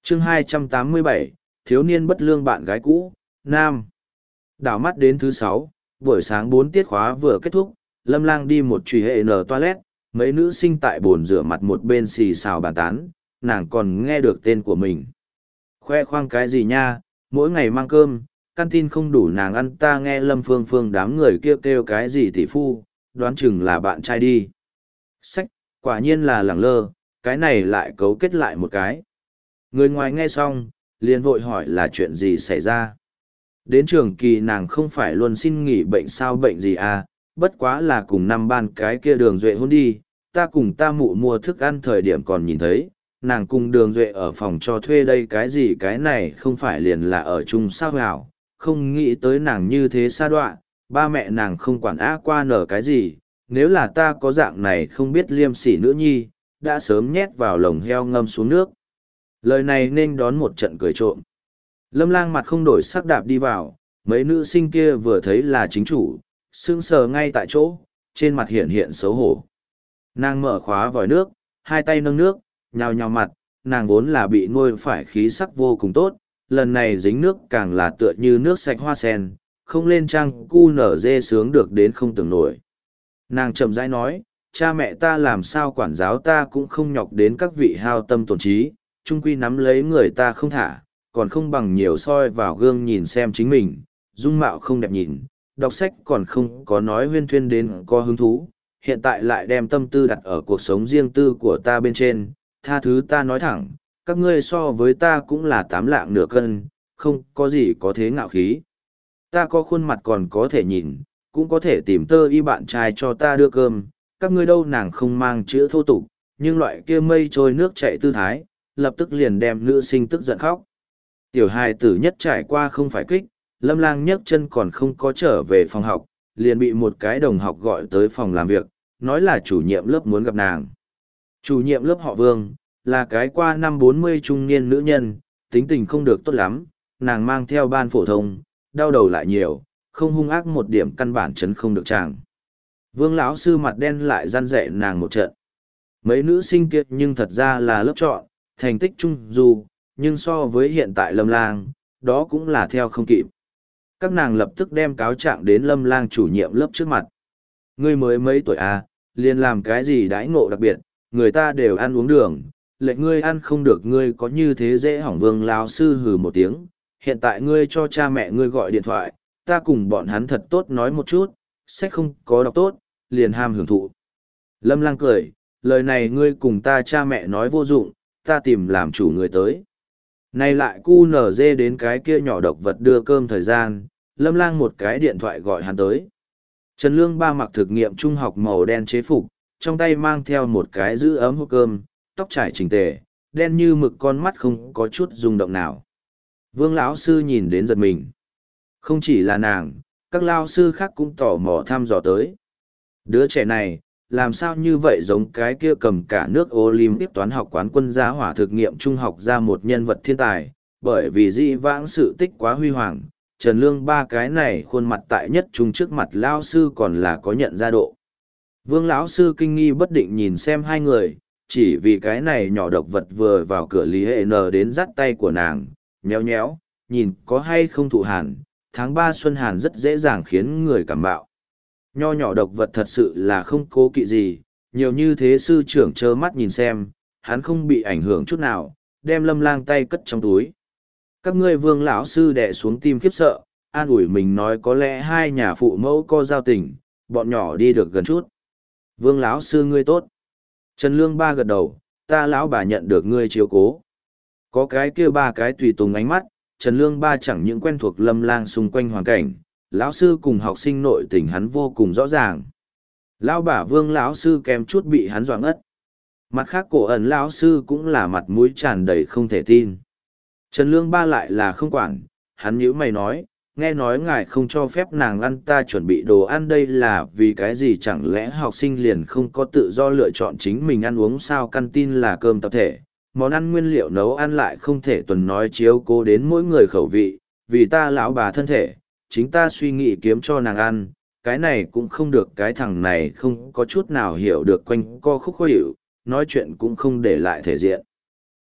chương 287, thiếu niên bất lương bạn gái cũ, Nam. Đảo mắt đến thứ 6, buổi sáng 4 tiết khóa vừa kết thúc, Lâm Lang đi một truy hệ nở toilet, mấy nữ sinh tại bồn rửa mặt một bên xì xào bàn tán, nàng còn nghe được tên của mình. Khoe khoang cái gì nha, mỗi ngày mang cơm, căn tin không đủ nàng ăn, ta nghe Lâm Phương Phương đám người kêu cái gì tỷ phu, đoán chừng là bạn trai đi. Sách, quả nhiên là lẳng lơ, cái này lại cấu kết lại một cái. Người ngoài nghe xong, liền vội hỏi là chuyện gì xảy ra. Đến trường kỳ nàng không phải luôn xin nghỉ bệnh sao, bệnh gì à, bất quá là cùng năm ban cái kia Đường Duệ hôn đi, ta cùng ta mụ mua thức ăn thời điểm còn nhìn thấy, nàng cùng Đường Duệ ở phòng cho thuê đây, cái gì cái này không phải liền là ở chung sao hảo, không nghĩ tới nàng như thế sa đọa, ba mẹ nàng không quản á qua nở cái gì, nếu là ta có dạng này không biết liêm sỉ nữ nhi, đã sớm nhét vào lồng heo ngâm xuống nước. Lời này nên đón một trận cười trộm. Lâm Lang mặt không đổi sắc đạp đi vào, mấy nữ sinh kia vừa thấy là chính chủ, sững sờ ngay tại chỗ, trên mặt hiện hiện xấu hổ. Nàng mở khóa vòi nước, hai tay nâng nước, nhào nhào mặt, nàng vốn là bị nuôi phải khí sắc vô cùng tốt, lần này dính nước càng là tựa như nước sạch hoa sen, không lên trang cu nở dê sướng được đến không tưởng nổi. Nàng chậm rãi nói, cha mẹ ta làm sao quản giáo ta cũng không nhọc đến các vị hao tâm tổn trí, chung quy nắm lấy người ta không thả, còn không bằng nhiều soi vào gương nhìn xem chính mình, dung mạo không đẹp nhìn, đọc sách còn không có nói huyên thuyên đến có hứng thú, hiện tại lại đem tâm tư đặt ở cuộc sống riêng tư của ta bên trên, tha thứ ta nói thẳng, các ngươi so với ta cũng là 8 lạng nửa cân, không có gì có thế ngạo khí. Ta có khuôn mặt còn có thể nhìn, cũng có thể tìm tơ y bạn trai cho ta đưa cơm, các ngươi đâu, nàng không mang chữ thô tục, nhưng loại kia mây trôi nước chảy tư thái, lập tức liền đem nữ sinh tức giận khóc. Tiểu hài tử nhất trải qua không phải kích, Lâm Lang nhấc chân còn không có trở về phòng học, liền bị một cái đồng học gọi tới phòng làm việc, nói là chủ nhiệm lớp muốn gặp nàng. Chủ nhiệm lớp họ Vương, là cái qua năm 40 trung niên nữ nhân, tính tình không được tốt lắm, nàng mang theo ban phổ thông, đau đầu lại nhiều, không hung ác một điểm căn bản chấn không được chàng. Vương lão sư mặt đen lại răn dạy nàng một trận. Mấy nữ sinh kiệt nhưng thật ra là lớp chọn, thành tích trung dù, nhưng so với hiện tại Lâm Lang, đó cũng là theo không kịp. Các nàng lập tức đem cáo trạng đến Lâm Lang chủ nhiệm lớp trước mặt. Ngươi mới mấy tuổi à, liền làm cái gì đãi ngộ đặc biệt, người ta đều ăn uống đường, lệnh ngươi ăn không được, ngươi có như thế dễ hỏng. Vương lão sư hừ một tiếng, hiện tại ngươi cho cha mẹ ngươi gọi điện thoại, ta cùng bọn hắn thật tốt nói một chút, sách không có đọc tốt, liền ham hưởng thụ. Lâm Lang cười, lời này ngươi cùng ta cha mẹ nói vô dụng, ta tìm làm chủ người tới. Nay lại cu nở dê đến cái kia nhỏ độc vật đưa cơm thời gian, Lâm Lang một cái điện thoại gọi hắn tới. Trần Lương Ba mặc thực nghiệm trung học màu đen chế phục, trong tay mang theo một cái giữ ấm hộp cơm, tóc trải chỉnh tề, đen như mực, con mắt không có chút rung động nào. Vương lão sư nhìn đến giật mình. Không chỉ là nàng, các lao sư khác cũng tò mò thăm dò tới. Đứa trẻ này, làm sao như vậy giống cái kia cầm cả nước Olympic toán học quán quân gia hỏa thực nghiệm trung học ra một nhân vật thiên tài, bởi vì dĩ vãng sự tích quá huy hoàng, Trần Lương Ba cái này khuôn mặt tại nhất trung trước mặt lao sư còn là có nhận ra độ. Vương lão sư kinh nghi bất định nhìn xem hai người, chỉ vì cái này nhỏ độc vật vừa vào cửa Lý Hệ N đến dắt tay của nàng, nhéo nhéo, nhìn có hay không thụ hàn, tháng 3 xuân hàn rất dễ dàng khiến người cảm bạo. Nho nhỏ độc vật thật sự là không cố kỵ gì, nhiều như thế sư trưởng trơ mắt nhìn xem, hắn không bị ảnh hưởng chút nào, đem Lâm Lang tay cất trong túi. Các ngươi Vương lão sư đè xuống tim khiếp sợ, an ủi mình nói có lẽ hai nhà phụ mẫu có giao tình, bọn nhỏ đi được gần chút. Vương lão sư ngươi tốt. Trần Lương Ba gật đầu, ta lão bà nhận được ngươi chiếu cố. Có cái kia ba cái tùy tùng ánh mắt, Trần Lương Ba chẳng những quen thuộc Lâm Lang xung quanh hoàn cảnh, lão sư cùng học sinh nội tình hắn vô cùng rõ ràng. Lão bà Vương lão sư kèm chút bị hắn dọa ngất. Mặt khác cổ ẩn lão sư cũng là mặt mũi tràn đầy không thể tin. Trần Lương Ba lại là không quản, hắn nhíu mày nói, nghe nói ngài không cho phép nàng ăn, ta chuẩn bị đồ ăn đây là vì cái gì, chẳng lẽ học sinh liền không có tự do lựa chọn chính mình ăn uống sao? Căn tin là cơm tập thể, món ăn nguyên liệu nấu ăn lại không thể tuần nói chiếu cố đến mỗi người khẩu vị, vì ta lão bà thân thể, chính ta suy nghĩ kiếm cho nàng ăn, cái này cũng không được. Cái thằng này không có chút nào hiểu được, quanh co khúc khó hiểu, nói chuyện cũng không để lại thể diện.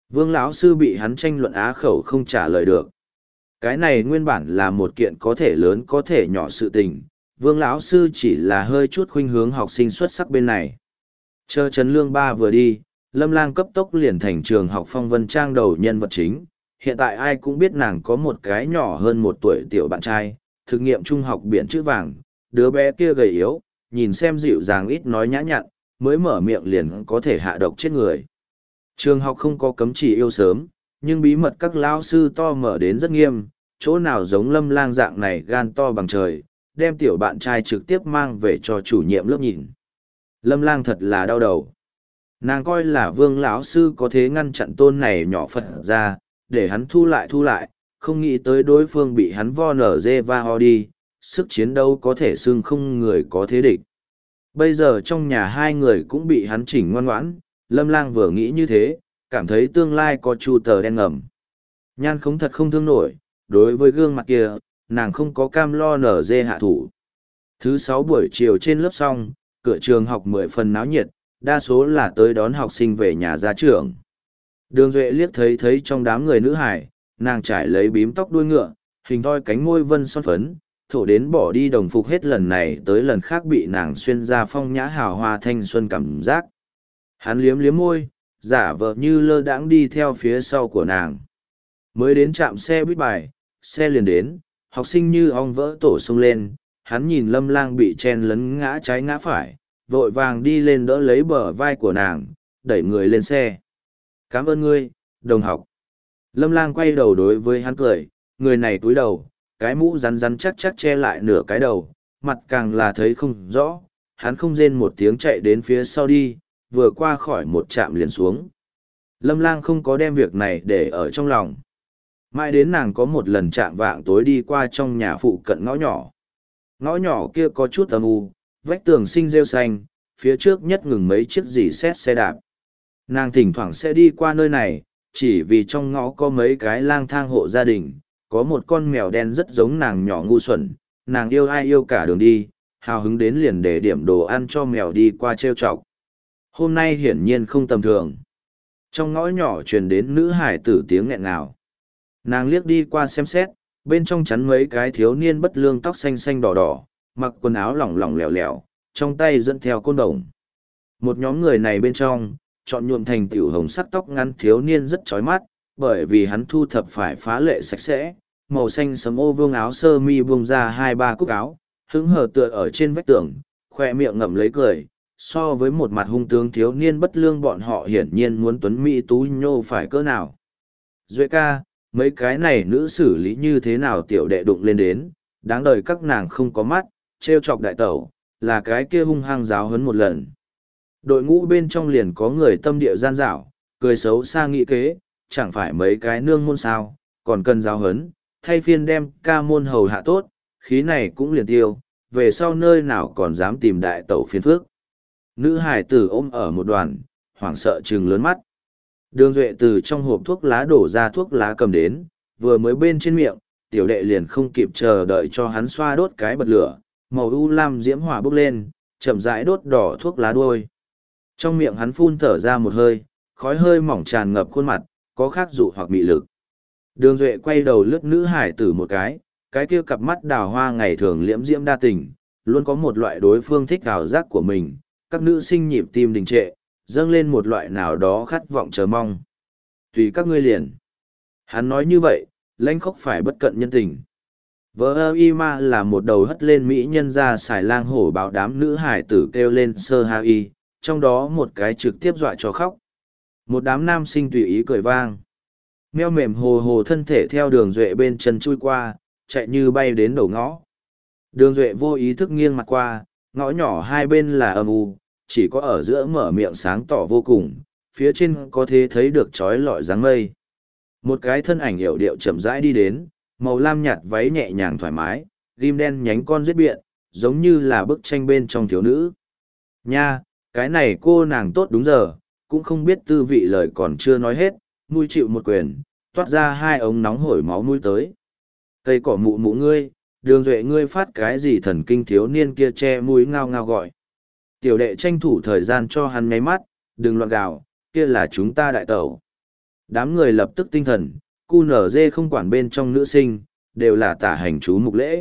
Vương lão sư bị hắn tranh luận á khẩu không trả lời được. Cái này nguyên bản là một kiện có thể lớn có thể nhỏ sự tình, Vương lão sư chỉ là hơi chút khuynh hướng học sinh xuất sắc bên này. Chờ Trấn Lương Ba vừa đi, Lâm Lang cấp tốc liền thành trường học Phong Vân Trang đầu nhân vật chính. Hiện tại ai cũng biết nàng có một cái nhỏ hơn 1 tuổi tiểu bạn trai, thực nghiệm trung học biển chữ vàng, đứa bé kia gầy yếu, nhìn xem dịu dàng ít nói nhã nhặn, mới mở miệng liền có thể hạ độc chết người. Trường học không có cấm chỉ yêu sớm, nhưng bí mật các lao sư to mở đến rất nghiêm, chỗ nào giống Lâm Lang dạng này gan to bằng trời, đem tiểu bạn trai trực tiếp mang về cho chủ nhiệm lớp nhìn. Lâm Lang thật là đau đầu. Nàng coi là Vương lão sư có thế ngăn chặn tôn này nhỏ Phật ra, để hắn thu lại, không nghĩ tới đối phương bị hắn vo nở dê va ho đi, sức chiến đấu có thể xưng không người có thế địch. Bây giờ trong nhà hai người cũng bị hắn chỉnh ngoan ngoãn, Lâm Lang vừa nghĩ như thế, cảm thấy tương lai có chu tờ đen ngầm. Nhan không thật không thương nổi, đối với gương mặt kia, nàng không có cam lo nở dê hạ thủ. Thứ 6 buổi chiều trên lớp xong, cửa trường học 10 phần náo nhiệt, đa số là tới đón học sinh về nhà ra trường. Đường Duệ liếc thấy trong đám người nữ hải, nàng trải lấy bím tóc đuôi ngựa, hình thoi cánh môi vân son phấn, thổ đến bỏ đi đồng phục hết lần này tới lần khác bị nàng xuyên ra phong nhã hào hoa thanh xuân cảm giác. Hắn liếm liếm môi, giả vờ như lơ đãng đi theo phía sau của nàng. Mới đến trạm xe buýt bài, xe liền đến, học sinh như ong vỡ tổ xông lên, hắn nhìn Lâm Lang bị chen lấn ngã trái ngã phải, vội vàng đi lên đỡ lấy bờ vai của nàng, đẩy người lên xe. Cảm ơn ngươi, đồng học. Lâm Lang quay đầu đối với hắn cười, người này cúi đầu, cái mũ rắn rắn chắc chắc che lại nửa cái đầu, mặt càng là thấy không rõ, hắn không rên một tiếng chạy đến phía sau đi, vừa qua khỏi một trạm liền xuống. Lâm Lang không có đem việc này để ở trong lòng. Mãi đến nàng có một lần chạm vạng tối đi qua trong nhà phụ cận ngõ nhỏ. Ngõ nhỏ kia có chút âm u, vách tường sinh rêu xanh, phía trước nhất ngừng mấy chiếc dì xét xe đạp. Nàng thỉnh thoảng sẽ đi qua nơi này, chỉ vì trong ngõ có mấy cái lang thang hộ gia đình, có một con mèo đen rất giống nàng nhỏ ngu xuẩn, nàng yêu ai yêu cả đường đi, hào hứng đến liền để điểm đồ ăn cho mèo đi qua trêu chọc. Hôm nay hiển nhiên không tầm thường. Trong ngõ nhỏ truyền đến nữ hải tử tiếng nghẹn ngào. Nàng liếc đi qua xem xét, bên trong chắn mấy cái thiếu niên bất lương tóc xanh xanh đỏ đỏ, mặc quần áo lỏng lỏng lẻo lẻo, trong tay dẫn theo côn đồng. Một nhóm người này bên trong, chọn nhuộm thành tiểu hồng sắc tóc ngắn thiếu niên rất chói mắt, bởi vì hắn thu thập phải phá lệ sạch sẽ, màu xanh sẫm ô vương áo sơ mi buông ra 2-3 cúc áo, hứng hở tựa ở trên vách tường, khoe miệng ngậm lấy cười. So với một mặt hung tướng thiếu niên bất lương bọn họ hiển nhiên muốn tuấn mỹ tú nhô phải cỡ nào. Duệ ca, mấy cái này nữ xử lý như thế nào tiểu đệ đụng lên đến, đáng đời các nàng không có mắt, trêu chọc đại tẩu, là cái kia hung hăng giáo huấn một lần. Đội ngũ bên trong liền có người tâm địa gian dảo, cười xấu xa nghĩ kế, chẳng phải mấy cái nương môn sao, còn cần giáo huấn, thay phiên đem ca môn hầu hạ tốt, khí này cũng liền tiêu, về sau nơi nào còn dám tìm đại tẩu phiền phước. Nữ hải tử ôm ở một đoàn, hoảng sợ trừng lớn mắt. Đường Duệ từ trong hộp thuốc lá đổ ra thuốc lá cầm đến, vừa mới bên trên miệng, tiểu đệ liền không kịp chờ đợi cho hắn xoa đốt cái bật lửa, màu u lam diễm hỏa bốc lên, chậm rãi đốt đỏ thuốc lá đuôi. Trong miệng hắn phun thở ra một hơi, khói hơi mỏng tràn ngập khuôn mặt, có khác dụ hoặc mị lực. Đường Duệ quay đầu lướt nữ hải tử một cái kia cặp mắt đào hoa ngày thường liễm diễm đa tình, luôn có một loại đối phương thích ảo giác của mình, các nữ sinh nhịp tim đình trệ, dâng lên một loại nào đó khát vọng chờ mong. Tùy các ngươi liền. Hắn nói như vậy, lãnh khóc phải bất cận nhân tình. Vợ y ma là một đầu hất lên mỹ nhân ra xài lang hổ báo đám nữ hải tử kêu lên sơ ha y, trong đó một cái trực tiếp dọa cho khóc. Một đám nam sinh tùy ý cười vang. Meo mềm hồ hồ thân thể theo Đường Duệ bên chân chui qua, chạy như bay đến đầu ngõ. Đường Duệ vô ý thức nghiêng mặt qua, ngõ nhỏ hai bên là âm u, chỉ có ở giữa mở miệng sáng tỏ vô cùng, phía trên có thể thấy được trói lọi dáng mây. Một cái thân ảnh yểu điệu chậm rãi đi đến, màu lam nhạt váy nhẹ nhàng thoải mái, rim đen nhánh con giết biện, giống như là bức tranh bên trong thiếu nữ. Nha, cái này cô nàng tốt đúng giờ, cũng không biết tư vị lời còn chưa nói hết, mũi chịu một quyền, toát ra hai ống nóng hổi máu mũi tới. Cây cỏ mụ mụ ngươi, Đường Duệ ngươi phát cái gì thần kinh thiếu niên kia che mũi ngao ngao gọi. Tiểu đệ tranh thủ thời gian cho hắn nháy mắt, đừng loạn gào, kia là chúng ta đại tẩu. Đám người lập tức tinh thần, QNZ không quản bên trong nữ sinh, đều là tả hành chú mục lễ.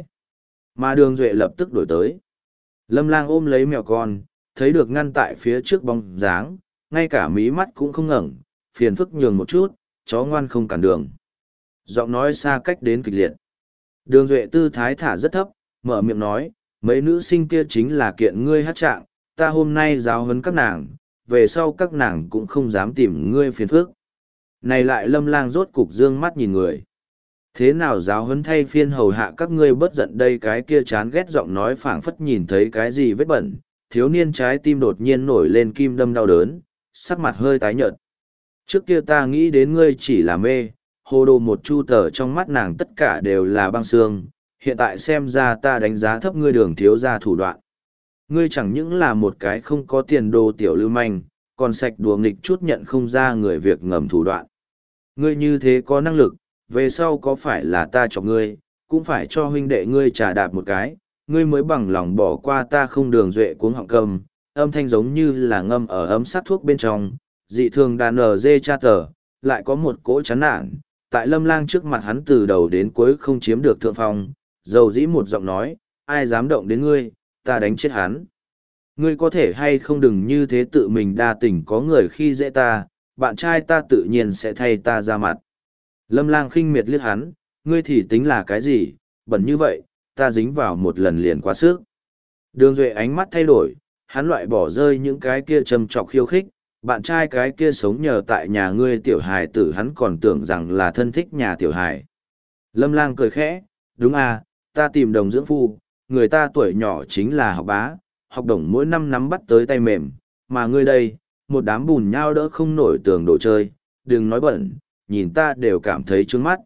Mà Đường Duệ lập tức đổi tới. Lâm Lang ôm lấy mèo con, thấy được ngăn tại phía trước bóng dáng, ngay cả mí mắt cũng không ngẩng, phiền phức nhường một chút, chó ngoan không cản đường. Giọng nói xa cách đến kịch liệt. Đường Duệ tư thái thả rất thấp, mở miệng nói, mấy nữ sinh kia chính là kiện ngươi hát trạng, ta hôm nay giáo huấn các nàng, về sau các nàng cũng không dám tìm ngươi phiền phức. Này lại Lâm Lang rốt cục dương mắt nhìn người. Thế nào giáo huấn thay phiên hầu hạ các ngươi bớt giận đây, cái kia chán ghét giọng nói phảng phất nhìn thấy cái gì vết bẩn, thiếu niên trái tim đột nhiên nổi lên kim đâm đau đớn, sắc mặt hơi tái nhợt. Trước kia ta nghĩ đến ngươi chỉ là mê, hồ đồ một chu tờ trong mắt nàng tất cả đều là băng xương, hiện tại xem ra ta đánh giá thấp ngươi Đường thiếu gia thủ đoạn. Ngươi chẳng những là một cái không có tiền đồ tiểu lưu manh, còn sạch đùa nghịch chút nhận không ra người việc ngầm thủ đoạn. Ngươi như thế có năng lực, về sau có phải là ta cho ngươi, cũng phải cho huynh đệ ngươi trả đạp một cái, ngươi mới bằng lòng bỏ qua ta không. Đường Duệ cuống họng cầm, âm thanh giống như là ngâm ở ấm sát thuốc bên trong, dị thường đàn ở dê cha tờ, lại có một cỗ chán nản. Tại Lâm Lang trước mặt hắn từ đầu đến cuối không chiếm được thượng phong, dầu dĩ một giọng nói, ai dám động đến ngươi, ta đánh chết hắn. Ngươi có thể hay không đừng như thế tự mình đa tình, có người khi dễ ta, bạn trai ta tự nhiên sẽ thay ta ra mặt. Lâm Lang khinh miệt liếc hắn, ngươi thì tính là cái gì, bẩn như vậy, ta dính vào một lần liền quá sức. Đường Duệ ánh mắt thay đổi, hắn loại bỏ rơi những cái kia trầm trọc khiêu khích, bạn trai cái kia sống nhờ tại nhà ngươi tiểu hài tử, hắn còn tưởng rằng là thân thích nhà tiểu hài. Lâm Lang cười khẽ, đúng à, ta tìm đồng dưỡng phu, người ta tuổi nhỏ chính là học bá, học đồng mỗi năm nắm bắt tới tay mềm, mà ngươi đây, một đám bùn nhao đỡ không nổi tường đồ chơi, đừng nói bẩn, nhìn ta đều cảm thấy trướng mắt.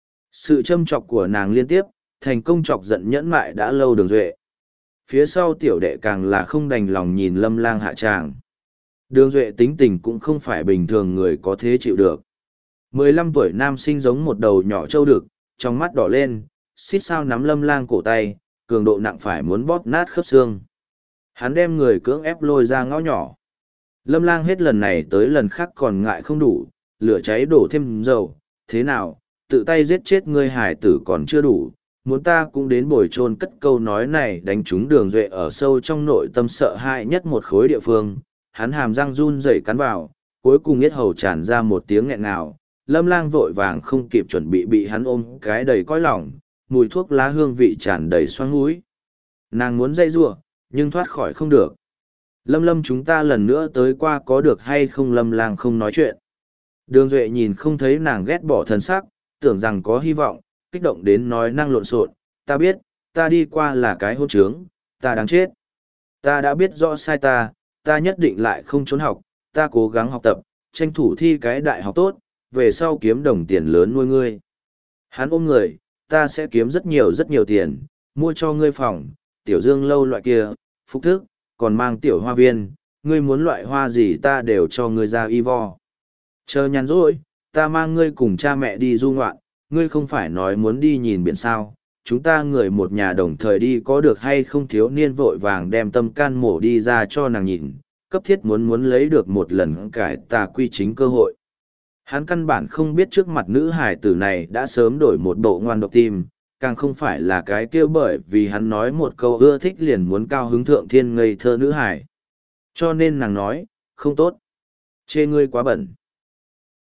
Sự châm chọc của nàng liên tiếp, thành công chọc giận nhẫn mại đã lâu Đường Duệ. Phía sau tiểu đệ càng là không đành lòng nhìn Lâm Lang hạ tràng. Đường Duệ tính tình cũng không phải bình thường người có thế chịu được. 15 tuổi nam sinh giống một đầu nhỏ trâu đực, trong mắt đỏ lên, xít sao nắm Lâm Lang cổ tay, cường độ nặng phải muốn bóp nát khớp xương. Hắn đem người cưỡng ép lôi ra ngõ nhỏ. Lâm Lang hết lần này tới lần khác còn ngại không đủ, lửa cháy đổ thêm dầu, thế nào, tự tay giết chết ngươi hải tử còn chưa đủ, muốn ta cũng đến bồi chôn cất. Câu nói này đánh trúng Đường Duệ ở sâu trong nội tâm sợ hãi nhất một khối địa phương, hắn hàm răng run rẩy cắn vào, cuối cùng yết hầu tràn ra một tiếng nghẹn ngào. Lâm Lang vội vàng không kịp chuẩn bị hắn ôm cái đầy cõi lòng, mùi thuốc lá hương vị tràn đầy xoang mũi. Nàng muốn dây giụa, nhưng thoát khỏi không được. Lâm chúng ta lần nữa tới qua có được hay không? Lâm Lang không nói chuyện. Đường Duệ nhìn không thấy nàng ghét bỏ thần sắc, tưởng rằng có hy vọng, kích động đến nói năng lộn xộn. Ta biết, ta đi qua là cái hôn trướng, ta đáng chết. Ta đã biết rõ sai ta nhất định lại không trốn học, ta cố gắng học tập, tranh thủ thi cái đại học tốt, về sau kiếm đồng tiền lớn nuôi ngươi. Hắn ôm người, ta sẽ kiếm rất nhiều tiền, mua cho ngươi phòng, tiểu dương lâu loại kia, phúc thức, còn mang tiểu hoa viên, ngươi muốn loại hoa gì ta đều cho ngươi ra y vo. Chờ nhàn rỗi, ta mang ngươi cùng cha mẹ đi du ngoạn, ngươi không phải nói muốn đi nhìn biển sao, chúng ta người một nhà đồng thời đi có được hay không? Thiếu niên vội vàng đem tâm can mổ đi ra cho nàng nhìn, cấp thiết muốn lấy được một lần cải tà quy chính cơ hội. Hắn căn bản không biết trước mặt nữ hải tử này đã sớm đổi một bộ ngoan độc tim, càng không phải là cái kia bởi vì hắn nói một câu ưa thích liền muốn cao hứng thượng thiên ngây thơ nữ hải. Cho nên nàng nói, không tốt. Chê ngươi quá bẩn.